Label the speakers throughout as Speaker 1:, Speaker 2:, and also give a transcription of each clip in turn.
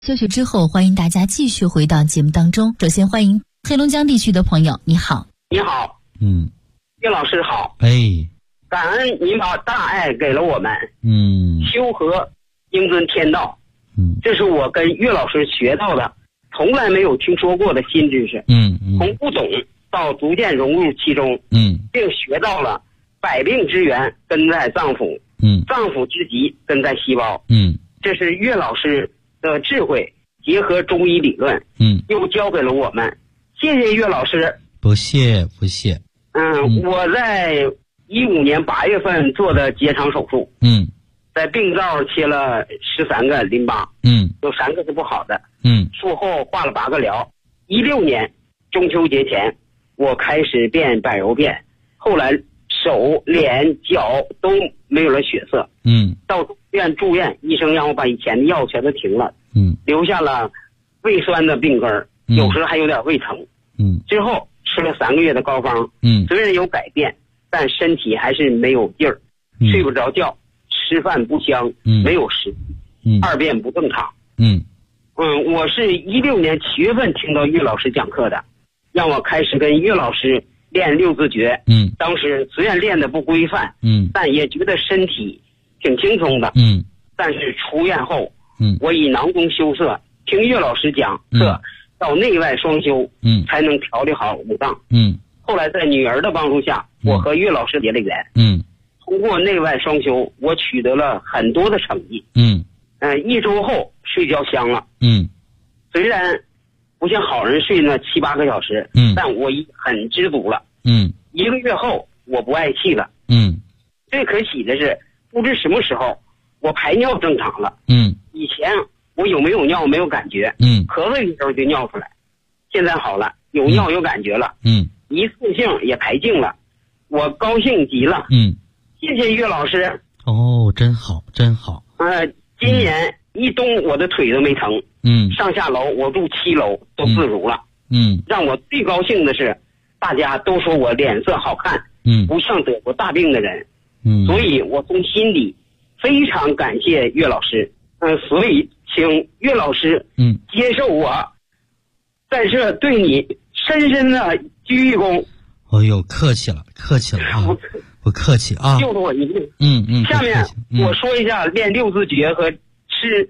Speaker 1: 休息之后，欢迎大家继续回到节目当中。首先欢迎黑龙江地区的朋友，你好。
Speaker 2: 你好，岳老师好。感恩您把大爱给了我们。修和应遵天道。这是我跟岳老师学到的，从来没有听说过的新知识。从不懂到逐渐融入其中。并学到了百病之源根在脏腑，脏腑之疾根在细胞。这是岳老师的智慧结合中医理论，又教给了我们。谢谢岳老师。
Speaker 3: 不谢不谢。
Speaker 2: 我在15年8月份做的结肠手术。在病灶切了13个淋巴。有3个是不好的。术后化了8个疗。16年中秋节前，我开始变百柔变，后来手、脸、脚都没有了血色。到住院，医生让我把以前的药全都停了。留下了胃酸的病根，有时还有点胃疼。之后吃了3个月的膏方。虽然有改变，但身体还是没有劲儿，睡不着觉，吃饭不香，没有食欲，二便不正常。我是16年7月份听到岳老师讲课的，让我开始跟岳老师练六字诀。当时虽然练得不规范，但也觉得身体挺轻松的。但是出院后，我以囊中羞涩，听岳老师讲课，到内外双修，才能调理好五脏。后来在女儿的帮助下，我和岳老师结了缘。通过内外双修，我取得了很多的成绩。1周后睡觉香了。虽然不像好人睡那7、8个小时，但我已很知足了。1个月后，我不嗳气了。最可喜的是，不知什么时候我排尿正常了。以前我有没有尿没有感觉，咳嗽的时候就尿出来，现在好了，有尿有感觉了。一次性也排净了，我高兴极了。谢谢岳老师。
Speaker 3: 真好真好。
Speaker 2: 今年一冬我的腿都没疼。上下楼我住7楼都自如了。让我最高兴的是，大家都说我脸色好看，不像得过大病的人。所以我从心里非常感谢岳老师。所以请岳老师接受我在这对你深深的鞠一躬。
Speaker 3: 客气了客气了啊，不客气啊，
Speaker 2: 救了我一命。下面我说一下练六字诀和吃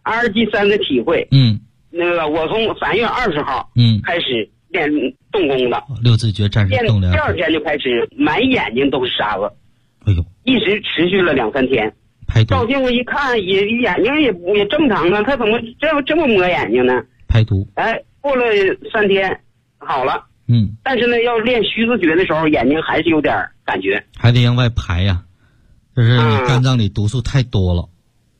Speaker 2: RG3 的体会。我从3月20号开始练动功了。六字诀战士动量。第2天就开始满眼睛都是沙子。一直持续了2、3天。照镜子一看，眼睛也正常啊，他怎么这么磨眼睛呢？
Speaker 3: 排毒。
Speaker 2: 过了3天好了。但是呢，要练虚字诀的时候，眼睛还是有点感觉，
Speaker 3: 还得往外排呀，就是你肝脏里毒素太多了。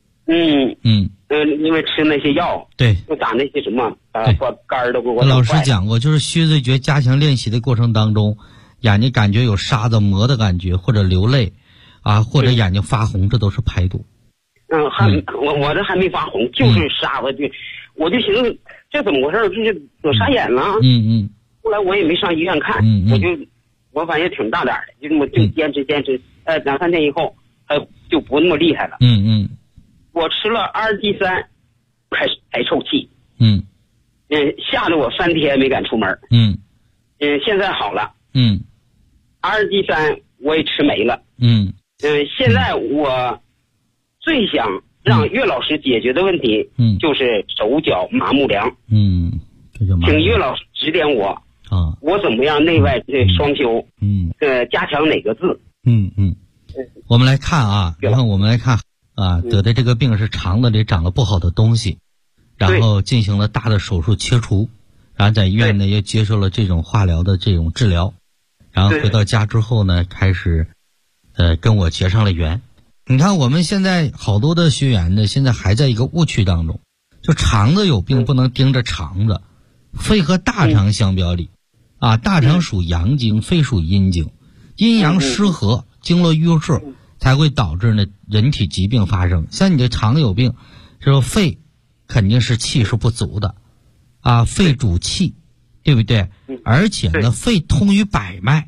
Speaker 2: 因为吃那些药，
Speaker 3: 对，
Speaker 2: 就打那些什么把肝都给我。
Speaker 3: 老师讲过，就是虚字诀加强练习的过程当中，眼睛感觉有沙子磨的感觉，或者流泪啊，或者眼睛发红，这都是排毒。
Speaker 2: 我这还没发红，就是沙子，我就寻思这怎么回事，这得沙眼了。后来我也没上医院看，我反正也挺大胆的，就这么坚持2、3天以后，就不那么厉害了。我吃了RG3，开始排臭气。吓得我3天没敢出门。现在好了。RG3我也吃没了。现在我最想让岳老师解决的问题，就是手脚麻木凉。请岳老师指点我。我怎么样内外双修？加强哪个字？
Speaker 3: 我们来看啊，我们来看啊，得的这个病是肠子里长了不好的东西，然后进行了大的手术切除，然后在医院呢也接受了这种化疗的这种治疗，然后回到家之后呢，开始跟我结上了缘。你看我们现在好多的学员呢，现在还在一个误区当中，就肠子有病不能盯着肠子，肺和大肠相表里。大肠属阳经，肺属阴经，阴阳失和，经络瘀滞，才会导致呢人体疾病发生。像你这肠有病，这个肺肯定是气是不足的，肺主气，对不对？而且呢，肺通于百脉，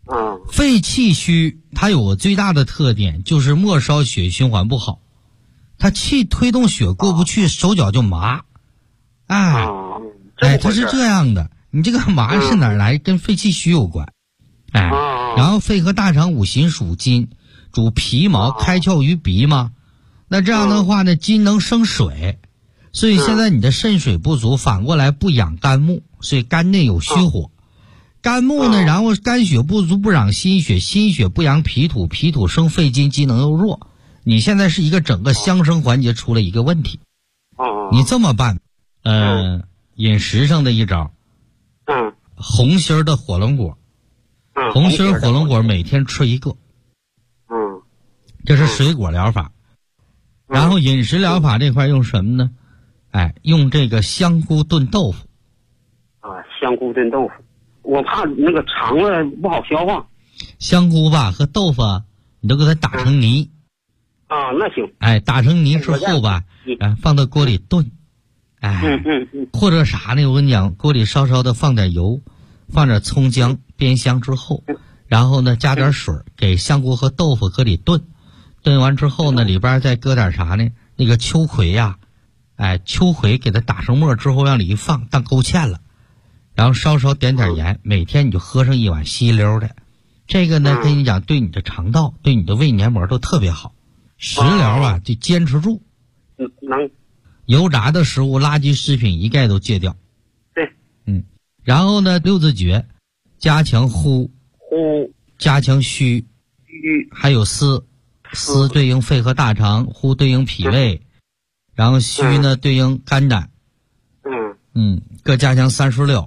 Speaker 3: 肺气虚，它有个最大的特点就是末梢血循环不好， 他气推动血过不去，手脚就麻。哎，他是这样的。你这个麻是哪儿来？跟肺气虚有关。哎，然后肺和大肠五行属金，主皮毛，开窍于鼻嘛。那这样的话呢，金能生水，所以现在你的肾水不足，反过来不养肝木，所以肝内有虚火。肝木呢，然后肝血不足不养心血，心血不养脾土，脾土生肺金，机能又弱。你现在是一个整个相生环节出了一个问题。你这么办，饮食上的一招，红心的火龙果，红心火龙果每天吃一个，这是水果疗法。然后饮食疗法这块用什么呢？用这个香菇炖豆腐。
Speaker 2: 香菇炖豆腐，我怕那个肠子不好消化。
Speaker 3: 香菇吧和豆腐你都给它打成泥。
Speaker 2: 那行。
Speaker 3: 打成泥之后吧，放到锅里炖。或者啥呢？我跟你讲，锅里稍稍的放点油，放点葱姜，煸香之后，然后呢加点水，给香菇和豆腐搁里炖。炖完之后呢，里边再搁点啥呢？那个秋葵呀，秋葵给它打成沫之后，往里一放，当勾芡了，然后稍稍点点盐，每天你就喝上一碗稀溜的。这个呢，跟你讲，对你的肠道、对你的胃黏膜都特别好。食疗就坚持住。
Speaker 2: 能。
Speaker 3: 油炸的食物、垃圾食品一概都戒掉。
Speaker 2: 对。
Speaker 3: 然后呢，六字诀，加强呼，加强虚，还有思。思对应肺和大肠，呼对应脾胃，然后虚呢对应肝胆。各加强36。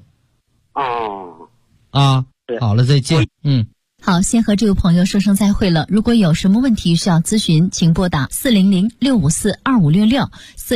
Speaker 3: 好了，再见。
Speaker 1: 好，先和这位朋友说声再会了。如果有什么问题需要咨询，请拨打400-654-2566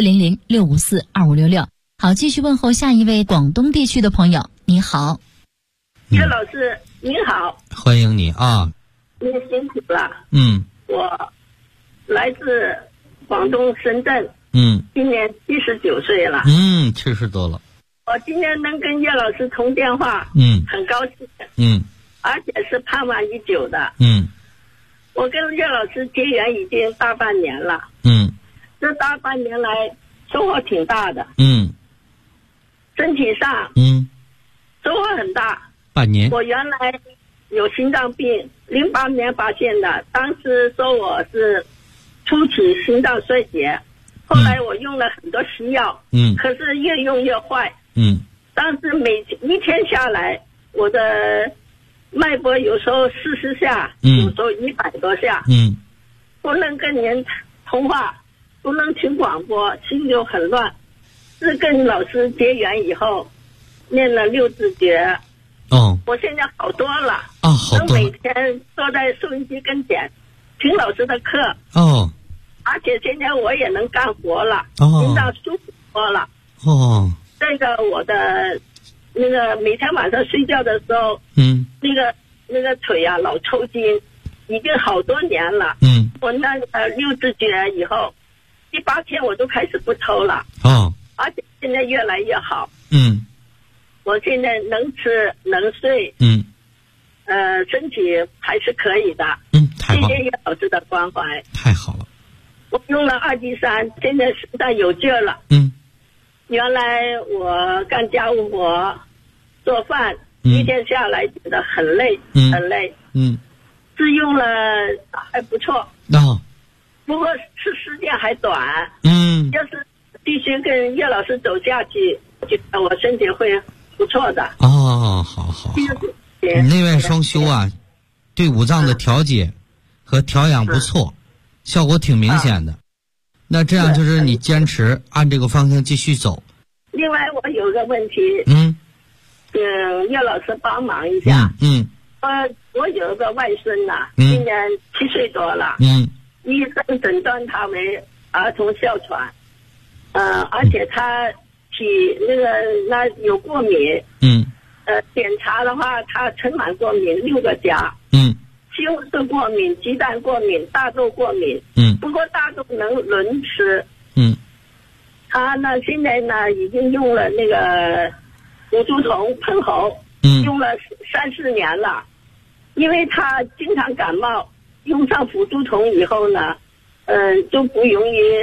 Speaker 1: 400-654-2566。好，继续问候下一位广东地区的朋友。你好，
Speaker 4: 叶老师，您好，
Speaker 3: 欢迎你啊！
Speaker 4: 您辛苦了。我来自广东深圳，今年79岁了。
Speaker 3: 70多了。
Speaker 4: 我今天能跟叶老师通电话，很高兴。而且是盼望已久的。我跟叶老师结缘已经大半年了。这大半年来收获挺大的。身体上收获很大。
Speaker 3: 半年。
Speaker 4: 我原来有心脏病，08年发现的，当时说我是初期心脏衰竭，后来我用了很多西药，可是越用越坏。当时每一天下来，我的脉搏有时候40下，有时候100多下，不能跟人通话，不能听广播，心就很乱。是跟老师结缘以后，念了6字诀，我现在好多了。
Speaker 3: 好多了。
Speaker 4: 每天坐在收音机跟前听老师的课。而且现在我也能干活了，心脏舒服多了。这个我的那个每天晚上睡觉的时候，那个腿啊老抽筋，已经好多年了。我那6字诀以后，第8天我都开始不抽了。而且现在越来越好。我现在能吃能睡。身体还是可以的。
Speaker 3: 太棒了。
Speaker 4: 谢谢叶老师的关怀。
Speaker 3: 太好了。
Speaker 4: 我用了2剂3，现在身上有劲儿了。原来我干家务活做饭，一天下来觉得很累，很累。是用了还不错。不过是时间还短。要是必须跟叶老师走下去，觉得我身体会不错的。
Speaker 3: 好。你内外双修啊，对五脏的调节和调养不错，效果挺明显的。那这样就是你坚持按这个方向继续走。
Speaker 4: 另外我有个问题，叶老师帮忙一下。我有个外孙呐，今年7岁多了。医生诊断他为儿童哮喘。而且他那有过敏。检查的话，他尘螨过敏6个加。西红柿过敏、鸡蛋过敏、大豆过敏。不过大豆能轮吃。他呢现在呢已经用了那个虎珠酮喷喉，用了3-4年了。因为他经常感冒，用上虎珠酮以后呢，就不容易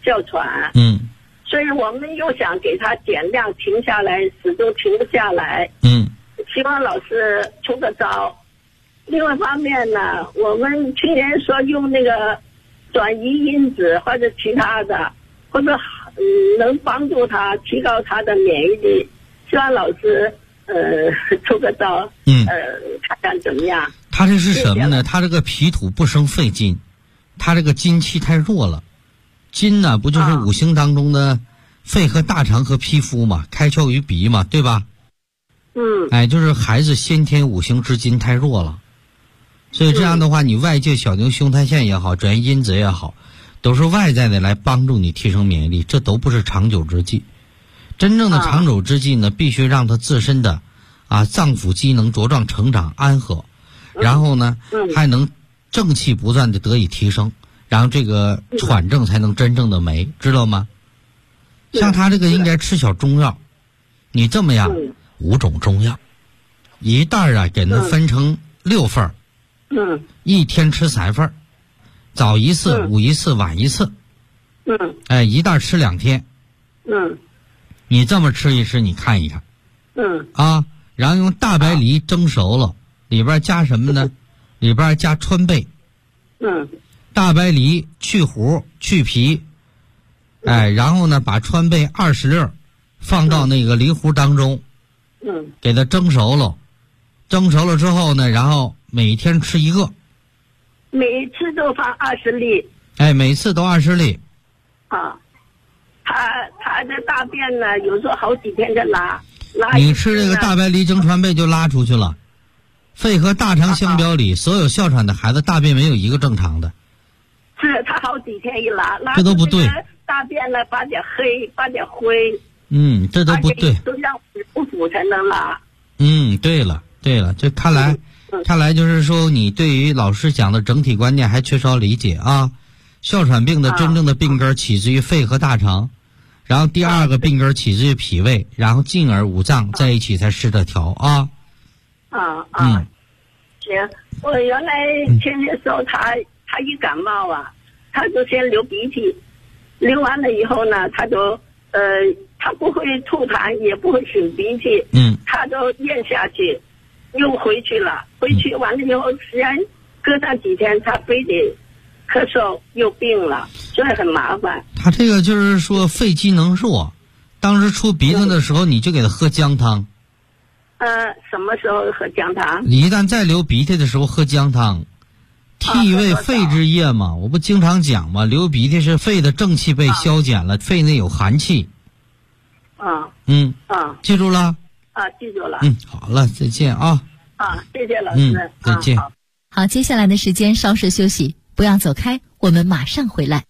Speaker 4: 哮喘。所以我们又想给他减量，停下来，始终停不下来。希望老师出个招。另外一方面呢，我们去年说用那个转移因子或者其他的，或者能帮助他提高他的免疫力。希望老师出个招。看看怎么样。
Speaker 3: 他这是什么呢？他这个脾土不生肺金，他这个金气太弱了。金呢，不就是五行当中的肺和大肠和皮肤嘛，开窍于鼻嘛，对吧？就是孩子先天五行之金太弱了，所以这样的话，你外界小牛胸肽腺也好，转移因子也好，都是外在的来帮助你提升免疫力，这都不是长久之计。真正的长久之计呢，必须让他自身的脏腑机能茁壮成长安和，然后呢还能正气不断的得以提升，然后这个喘症才能真正的没，知道吗？像他这个应该吃小中药，你这么样5种中药，一袋给他分成6份，一天吃3份，早一次，午一次，晚一次，一袋吃2天，你这么吃一吃，你看一看，然后用大白梨蒸熟了，里边加什么呢？里边加川贝，大白梨去核去皮，然后呢把川贝20粒放到那个梨核当中，给它蒸熟了，蒸熟了之后呢，然后每天吃1个，
Speaker 4: 每次都放20粒，
Speaker 3: 每次都20粒。
Speaker 4: 他的大便呢，有时候好几天就拉。
Speaker 3: 你吃这个大白梨蒸川贝就拉出去了。肺和大肠相表里，所有哮喘的孩子大便没有一个正常的。
Speaker 4: 是他好几天一拉，
Speaker 3: 这都不对。
Speaker 4: 大便呢发点黑，发点灰。
Speaker 3: 这都不对。
Speaker 4: 都让不腐才能拉。
Speaker 3: 对了，这看来就是说你对于老师讲的整体观念还缺少理解啊。哮喘病的真正的病根起自于肺和大肠，然后第二个病根起自于脾胃，然后进而五脏在一起才失的调啊。
Speaker 4: 行，我原来前些时候他一感冒他就先流鼻涕，流完了以后呢，他就他不会吐痰，也不会擤鼻涕，他就咽下去，又回去了，回去完了以后，实际上隔上几天他非得咳嗽又病了，所以很麻烦。
Speaker 3: 他这个就是说肺机能弱，当时出鼻子的时候你就给他喝姜汤。
Speaker 4: 什么时候喝姜汤？
Speaker 3: 你一旦再流鼻涕的时候喝姜汤，涕为肺之液嘛，我不经常讲嘛，流鼻涕是肺的正气被消减了，肺内有寒气。记住了？
Speaker 4: 记住了。
Speaker 3: 好了，再见啊。
Speaker 4: 谢谢老师。
Speaker 3: 再见。
Speaker 1: 好，接下来的时间稍事休息，不要走开，我们马上回来。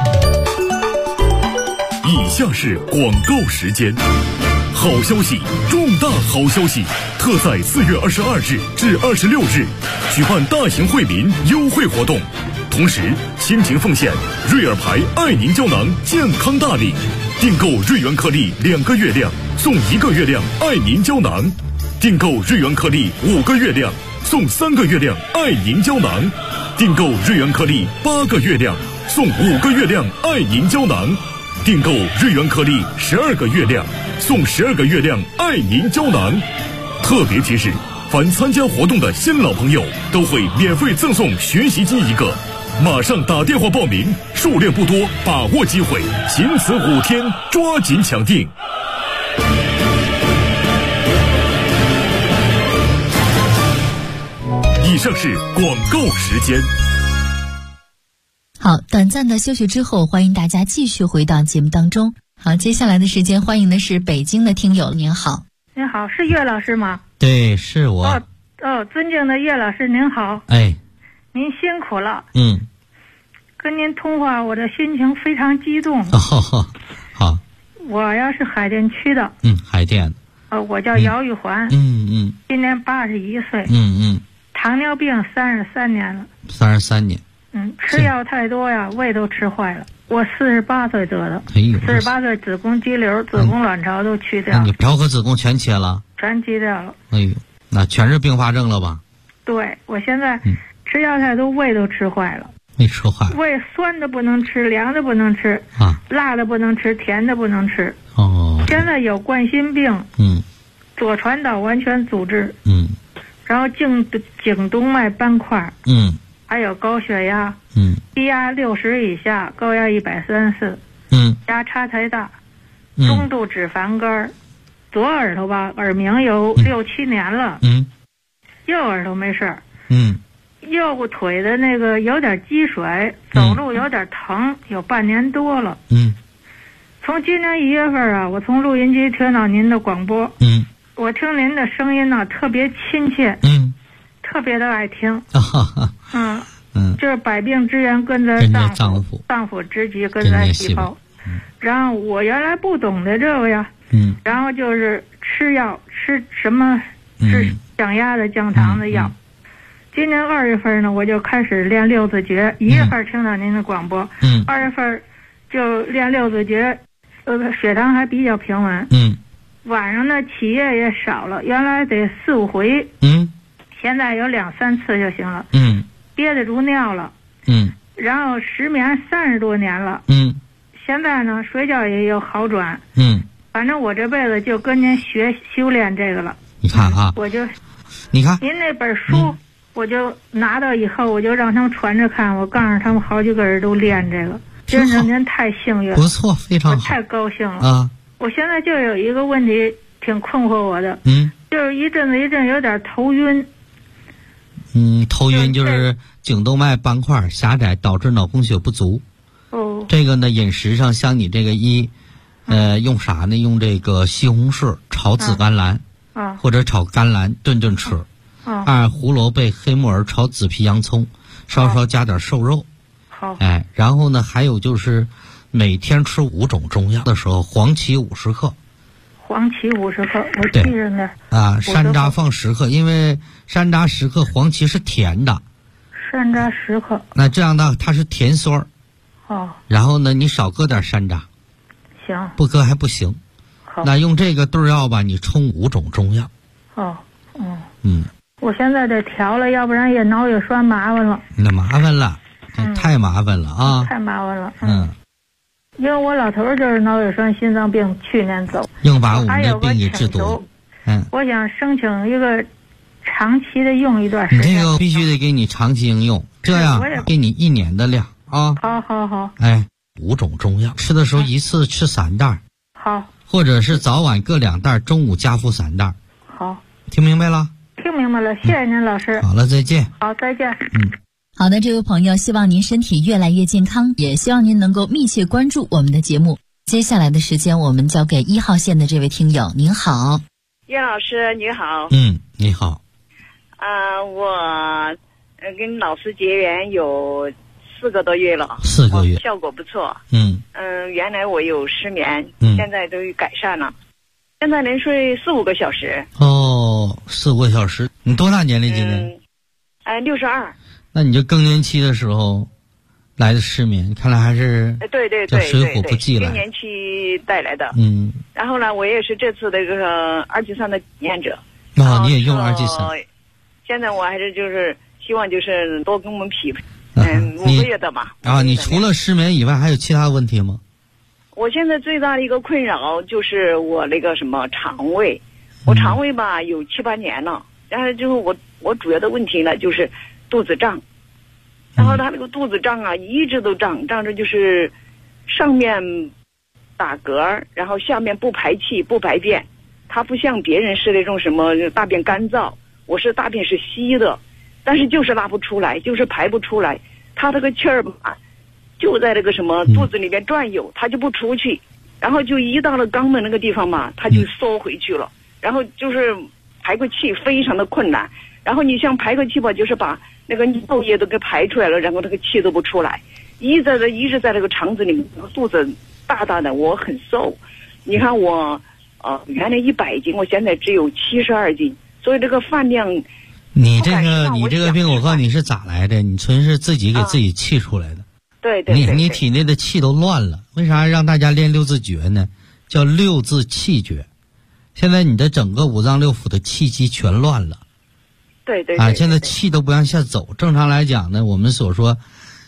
Speaker 5: 以下是广告时间。好消息，重大好消息！特在4月22日至26日举办大型惠民优惠活动，同时倾情奉献瑞尔牌爱凝胶囊健康大礼，订购瑞元颗粒2个月量送1个月量爱凝胶囊，订购瑞元颗粒5个月量送3个月量爱凝胶囊，订购瑞元颗粒8个月量送5个月量爱凝胶囊，订购瑞元颗粒12个月亮送12个月亮爱凝胶囊。特别提示，凡参加活动的新老朋友都会免费赠送学习机1个，马上打电话报名，数量不多，把握机会，仅此5天，抓紧抢订。以上是广告时间。
Speaker 1: 好，短暂的休息之后，欢迎大家继续回到节目当中。好，接下来的时间欢迎的是北京的听友，您好。
Speaker 6: 您好，是岳老师吗？
Speaker 3: 对，是我。
Speaker 6: 尊敬的岳老师您好。您辛苦了。跟您通话，我的心情非常激动。
Speaker 3: 好。
Speaker 6: 我要是海淀区的。
Speaker 3: 海淀。
Speaker 6: 我叫姚玉环。今年81岁。糖尿病33年了。
Speaker 3: 33年。
Speaker 6: 吃药太多呀，胃都吃坏了。我48岁得的，48岁子宫肌瘤、子宫卵巢都去掉了。
Speaker 3: 你嫖和子宫全切了？
Speaker 6: 全切掉了。
Speaker 3: 那全是并发症了吧？
Speaker 6: 对，我现在吃药太多，胃都吃坏了。
Speaker 3: 没吃坏。
Speaker 6: 胃酸的不能吃，凉的不能吃
Speaker 3: 啊，
Speaker 6: 辣的不能吃，甜的不能吃。
Speaker 3: 哦。
Speaker 6: 现在有冠心病，左传导完全阻滞，然后颈动脉斑块，还有高血压，低压60以下，高压134，压差太大，中度脂肪肝，左耳朵吧，耳鸣有6、7年了，右耳朵没事儿，右腿的那个有点积水，走路有点疼，有半年多了，从今年1月份啊，我从录音机听到您的广播，我听您的声音呢特别亲切，特别的爱听，就是百病之源根在脏腑，脏腑之疾根在细胞。然后我原来不懂得这个呀，然后就是吃药，吃什么是降压的、降糖的药。今年2月份呢，我就开始练六字诀。1月份听到您的广播，2月份就练六字诀，血糖还比较平稳。晚上呢起夜也少了，原来得4、5回，现在有2、3次就行了。憋得住尿了。然后失眠30多年了。现在呢睡觉也有好转。反正我这辈子就跟您修炼这个了。
Speaker 3: 你看啊，
Speaker 6: 我就，
Speaker 3: 你看
Speaker 6: 您那本书，我就拿到以后，我就让他们传着看。我告诉他们好几个人都练这个，真是您太幸运了，
Speaker 3: 不错，非常好，
Speaker 6: 我太高兴了
Speaker 3: 啊！
Speaker 6: 我现在就有一个问题挺困惑我的，就是一阵有点头晕。
Speaker 3: 头晕就是颈动脉斑块狭窄导致脑供血不足。这个呢，饮食上像你这个用啥呢？用这个西红柿炒紫甘蓝，或者炒甘蓝炖吃。2胡萝卜、黑木耳炒紫皮洋葱，稍稍加点瘦肉。
Speaker 6: 好。
Speaker 3: 然后呢，还有就是每天吃5种中药的时候，黄芪50克。
Speaker 6: 黄芪50克，我记着呢。
Speaker 3: 山楂放10克，因为山楂10克，黄芪是甜的。
Speaker 6: 山楂10克。
Speaker 3: 那这样呢，它是甜酸儿。然后呢，你少搁点山楂。
Speaker 6: 行。
Speaker 3: 不搁还不行。
Speaker 6: 好。
Speaker 3: 那用这个对药吧，你冲5种中药。
Speaker 6: 我现在得调了，要不然也脑血栓麻烦了。
Speaker 3: 那麻烦了，太麻烦了啊！
Speaker 6: 太麻烦了。因为我老头就是脑血栓、心脏病，去年走。
Speaker 3: 硬把我们的病给治多。
Speaker 6: 我想申请一个长期的用一段时间。
Speaker 3: 这个必须得给你长期应用，这样给你1年的量啊。
Speaker 6: 好。
Speaker 3: 5种中药，吃的时候一次吃3袋。
Speaker 6: 好。
Speaker 3: 或者是早晚各2袋，中午加服3袋。
Speaker 6: 好。
Speaker 3: 听明白了？
Speaker 6: 听明白了，谢谢您老师。
Speaker 3: 好了，再见。
Speaker 6: 好，再见。
Speaker 1: 好的，这位朋友，希望您身体越来越健康，也希望您能够密切关注我们的节目。接下来的时间，我们交给1号线的这位听友。您好，
Speaker 7: 叶老师，你好。
Speaker 3: 你好。
Speaker 7: 我跟老师结缘有4个多月了
Speaker 3: ，4个月，
Speaker 7: 效果不错。原来我有失眠，现在都改善了，现在能睡4、5个小时。
Speaker 3: 4、5个小时。你多大年龄今年
Speaker 7: ？62。
Speaker 3: 那你就更年期的时候来的失眠，看来还是
Speaker 7: 对
Speaker 3: 水火不济了。
Speaker 7: 更年期带来的。然后呢，我也是这次的这个2G3的体验者。
Speaker 3: 你也用2G3？
Speaker 7: 现在我还是就是希望就是多跟我们匹配。5个月的嘛。
Speaker 3: 你除了失眠以外，还有其他问题吗？
Speaker 7: 我现在最大的一个困扰就是我那个什么肠胃，我肠胃吧有7、8年了，然后就是我主要的问题呢就是肚子胀，然后他那个肚子胀啊一直都胀着，就是上面打嗝，然后下面不排气不排便，它不像别人是那种什么大便干燥，我是大便是稀的，但是就是拉不出来，就是排不出来，它这个气儿吧就在那个什么肚子里面转悠，它就不出去，然后就一到了肛门那个地方嘛，它就缩回去了，然后就是排个气非常的困难，然后你像排个气吧，就是把那个尿液都给排出来了，然后那个气都不出来，一直在那个肠子里面，肚子大大的，我很瘦，你看我原来100斤，我现在只有72斤，所以这个饭量。
Speaker 3: 你这个病，我告诉你是咋来的？你纯是自己给自己气出来的。
Speaker 7: 对。
Speaker 3: 你体内的气都乱了，为啥让大家练6字诀呢？叫6字气诀。现在你的整个五脏六腑的气机全乱了。
Speaker 7: 对。
Speaker 3: 现在气都不让下走。正常来讲呢，我们所说，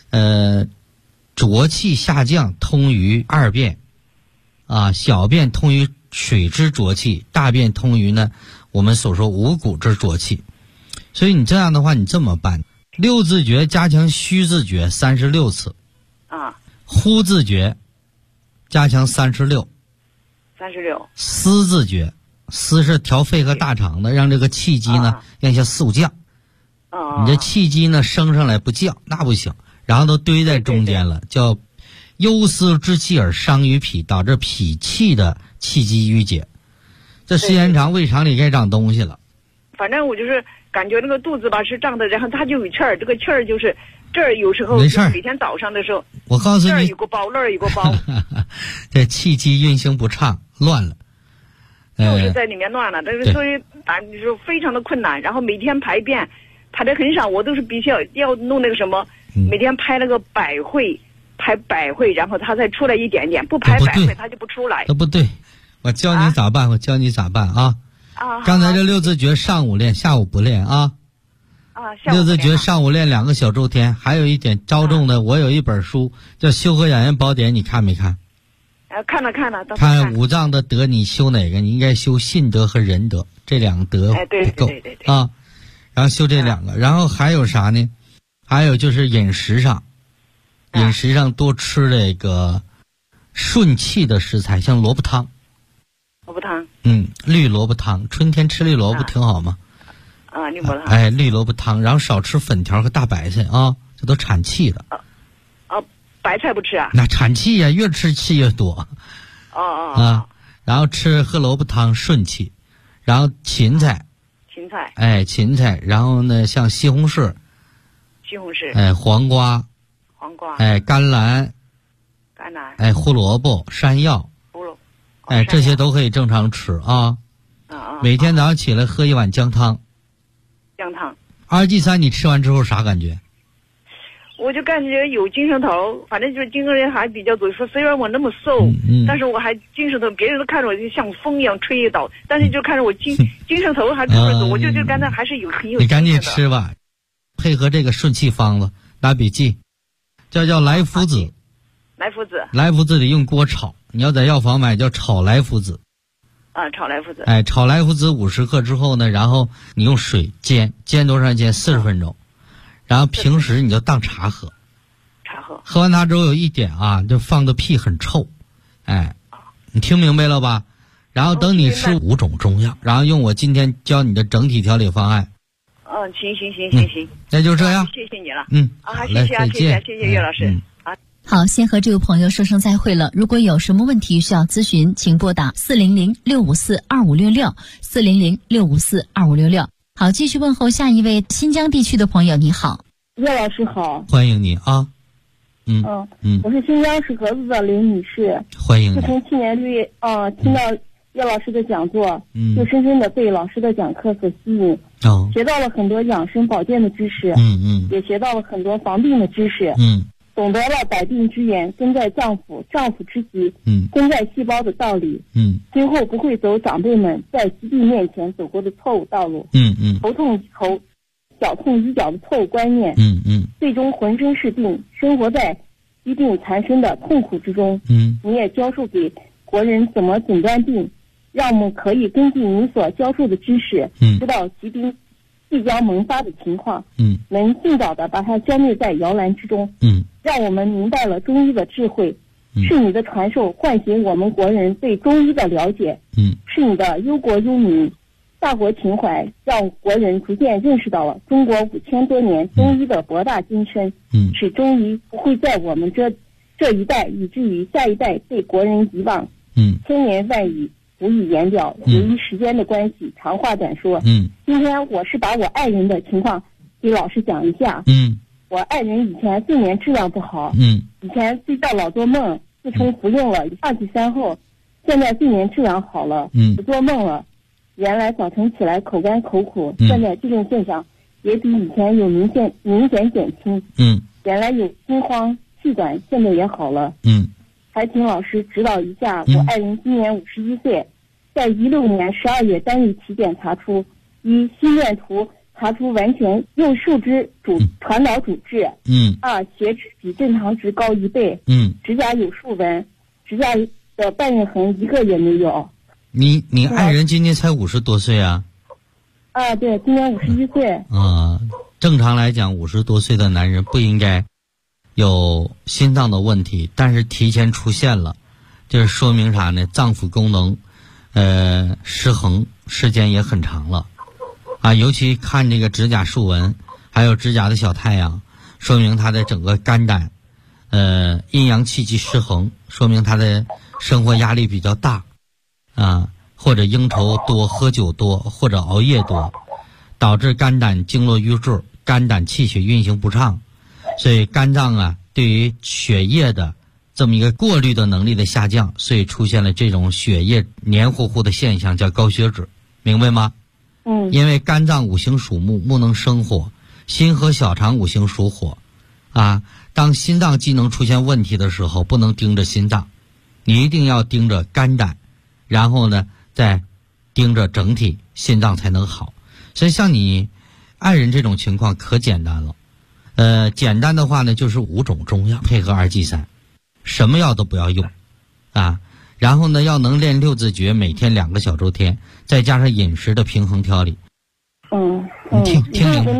Speaker 3: 浊气下降通于二便，小便通于水之浊气，大便通于呢我们所说五谷之浊气。所以你这样的话，你这么办：6字诀加强虚字诀36次，呼字诀加强36，思字诀，思是调肺和大肠的，让这个气机呢让下速降。你这气机呢升上来不降，那不行，然后都堆在中间了，叫忧思之气而伤于脾，导致脾气的气机郁结。这时间长，胃肠里该长东西了。
Speaker 7: 反正我就是感觉那个肚子吧是胀的，然后它就有气儿，这个气儿就是这儿有时候
Speaker 3: 没事，
Speaker 7: 每天早上的时候，
Speaker 3: 我告诉你，
Speaker 7: 这儿有个包，那儿有个包，
Speaker 3: 这气机运行不畅，乱了。
Speaker 7: 就是在里面乱了，但是所以就是非常的困难。然后每天排便排的很少，我都是必须要弄那个什么，每天拍那个百会，然后它才出来一点点，不拍百会它就不出来。
Speaker 3: 不对，我教你咋办，刚才这6字诀上午练，下午不练啊。6字诀上午练2个小周天。还有一点着重的，我有一本书叫《修和养颜宝典》，你看没看？
Speaker 7: 看了。
Speaker 3: 看五脏的德，你修哪个？你应该修信德和仁德，这2个德不够啊。然后修这2个，然后还有啥呢？还有就是饮食上多吃这个顺气的食材，像萝卜汤。绿萝卜汤，春天吃绿萝卜挺好吗？
Speaker 7: 绿萝卜汤。
Speaker 3: 绿萝卜汤，然后少吃粉条和大白菜啊，这都产气的。
Speaker 7: 白菜不吃啊？
Speaker 3: 那产气呀，越吃气越多。然后喝萝卜汤顺气，然后芹菜，然后呢像西红柿，黄瓜，甘蓝，胡萝卜、山药，这些都可以正常吃啊。每天早上起来喝1碗姜汤。2G3你吃完之后啥感觉？
Speaker 7: 我就感觉有精神头，反正就是精神人还比较足。说虽然我那么瘦，但是我还精神头，别人都看着我就像风一样吹一倒，但是就看着我精神头还这么足，我就刚才还是很有。
Speaker 3: 你赶紧吃吧，配合这个顺气方子，拿笔记，叫来福子。来福子得用锅炒，你要在药房买叫炒来福子。
Speaker 7: 炒来福子。
Speaker 3: 炒来福子50克之后呢，然后你用水煎多长时间？40分钟。然后平时你就当茶喝，喝完它之后有一点就放的屁很臭，你听明白了吧？然后等你吃5种中药，然后用我今天教你的整体调理方案。
Speaker 7: 行，
Speaker 3: 那就这样。
Speaker 7: 谢谢你了。
Speaker 3: 谢谢
Speaker 7: 岳老师。
Speaker 1: 好，先和这位朋友说声再会了。如果有什么问题需要咨询，请拨打400-654-2566，400-654-2566。好，继续问候下一位新疆地区的朋友。你好，
Speaker 8: 岳老师好，
Speaker 3: 欢迎你啊。
Speaker 8: 我是新疆市河子的林女士，
Speaker 3: 欢迎你。
Speaker 8: 从去年6月听到岳老师的讲座，就深深的被老师的讲课所吸引，学到了很多养生保健的知识，也学到了很多防病的知识，懂得了百病之源根在脏腑，脏腑之疾根在细胞的道理，今后不会走长辈们在疾病面前走过的错误道路，头痛医头，脚痛医脚的错误观念，最终浑身是病，生活在疾病缠身的痛苦之中。你也教授给国人怎么诊断病，让我们可以根据你所教授的知识，知道疾病即将萌发的情况，能尽早的把它消灭在摇篮之中，让我们明白了中医的智慧，是你的传授唤醒我们国人对中医的了解，是你的忧国忧民大国情怀，让国人逐渐认识到了中国5000多年中医的博大精深，使中医不会在我们这一代以至于下一代被国人遗忘。千言万语无以言表，由于时间的关系，长话短说。今天我是把我爱人的情况给老师讲一下。我爱人以前睡眠质量不好，以前睡觉老做梦，自从服用了2G3后，现在睡眠质量好了，不做梦了。原来早晨起来口干口苦，现在这种现象也比以前有明显减轻。原来有心慌气短，现在也好了。还请老师指导一下，我爱人今年51岁，在16年12月单日体检查出1心电图查出完全右树枝传导阻滞。2血脂比正常值高1倍。指甲有竖纹，指甲的半印痕一个也没有。
Speaker 3: 你爱人今年才50多岁啊？
Speaker 8: 对，今年51岁。
Speaker 3: 正常来讲50多岁的男人不应该有心脏的问题，但是提前出现了，就是说明啥呢？脏腑功能失衡时间也很长了尤其看这个指甲竖纹还有指甲的小太阳，说明他的整个肝胆阴阳气机失衡，说明他的生活压力比较大或者应酬多、喝酒多或者熬夜多，导致肝胆经络瘀滞，肝胆气血运行不畅，所以肝脏对于血液的这么一个过滤的能力的下降，所以出现了这种血液黏糊糊的现象，叫高血脂，明白吗？因为肝脏五行属木，木能生火，心和小肠五行属火当心脏机能出现问题的时候，不能盯着心脏，你一定要盯着肝胆，然后呢再盯着整体，心脏才能好。所以像你爱人这种情况可简单了，简单的话呢就是5种中药配合2剂3，什么药都不要用然后呢要能练6字诀，每天2个小周天，再加上饮食的平衡调理。你听明白？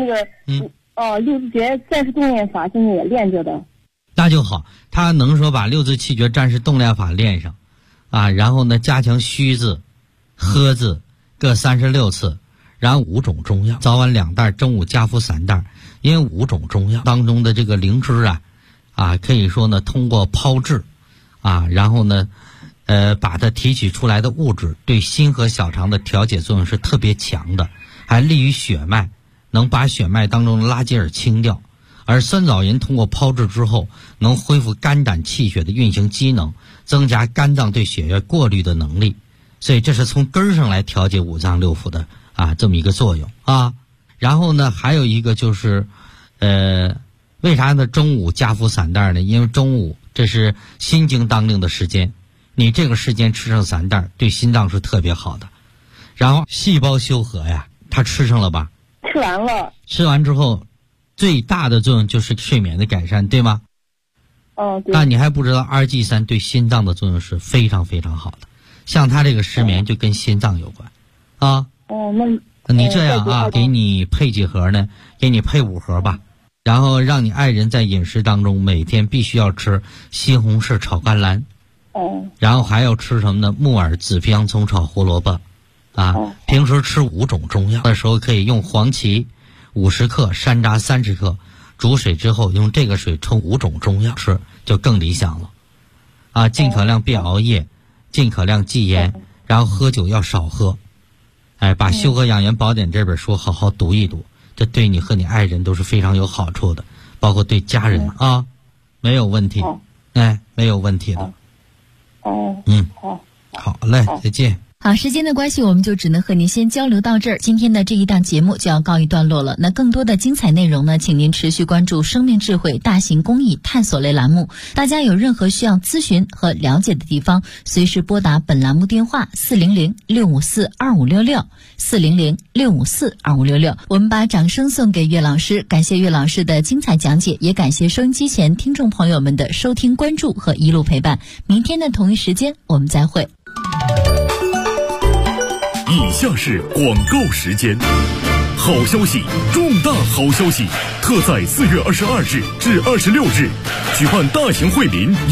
Speaker 8: 6字诀战士动练法现在也练着的。
Speaker 3: 那就好，他能说把6字气诀战士动练法练上然后呢加强虚字喝字各36次，然后5种中药，早晚2袋，中午加服3袋。因为5种中药当中的这个灵芝可以说呢通过抛制然后呢把它提取出来的物质对心和小肠的调节作用是特别强的，还利于血脉，能把血脉当中的垃圾清掉。而酸枣仁通过抛制之后，能恢复肝胆气血的运行机能，增加肝脏对血液过滤的能力，所以这是从根儿上来调节5脏6腑的这么一个作用然后呢还有一个就是为啥呢中午加服3袋呢？因为中午这是心经当令的时间，你这个时间吃上3袋对心脏是特别好的。然后细胞修和它吃上了吧？
Speaker 8: 吃完了。
Speaker 3: 吃完之后最大的作用就是睡眠的改善，对吗？
Speaker 8: 对。
Speaker 3: 但你还不知道2剂3对心脏的作用是非常非常好的，像他这个失眠就跟心脏有关那你这样给你配几盒呢？给你配5盒吧，然后让你爱人在饮食当中每天必须要吃西红柿炒甘蓝然后还要吃什么呢？木耳、紫皮洋葱炒胡萝卜平时吃5种中药的时候，可以用黄芪50克，山楂30克，煮水之后用这个水冲5种中药吃，就更理想了尽可量别熬夜，尽可量忌烟，然后喝酒要少喝把《修和养颜宝典》这本书好好读一读，这对你和你爱人都是非常有好处的，包括对家人没有问题没有问题的好嘞，再见。
Speaker 1: 好，时间的关系，我们就只能和您先交流到这儿。今天的这一档节目就要告一段落了。那更多的精彩内容呢，请您持续关注生命智慧大型公益探索类栏目。大家有任何需要咨询和了解的地方，随时拨打本栏目电话400-654-2566 400-654-2566。我们把掌声送给岳老师，感谢岳老师的精彩讲解，也感谢收音机前听众朋友们的收听关注和一路陪伴。明天的同一时间我们再会。
Speaker 5: 以下是广告时间。好消息，重大好消息！特在4月22日至26日举办大型惠民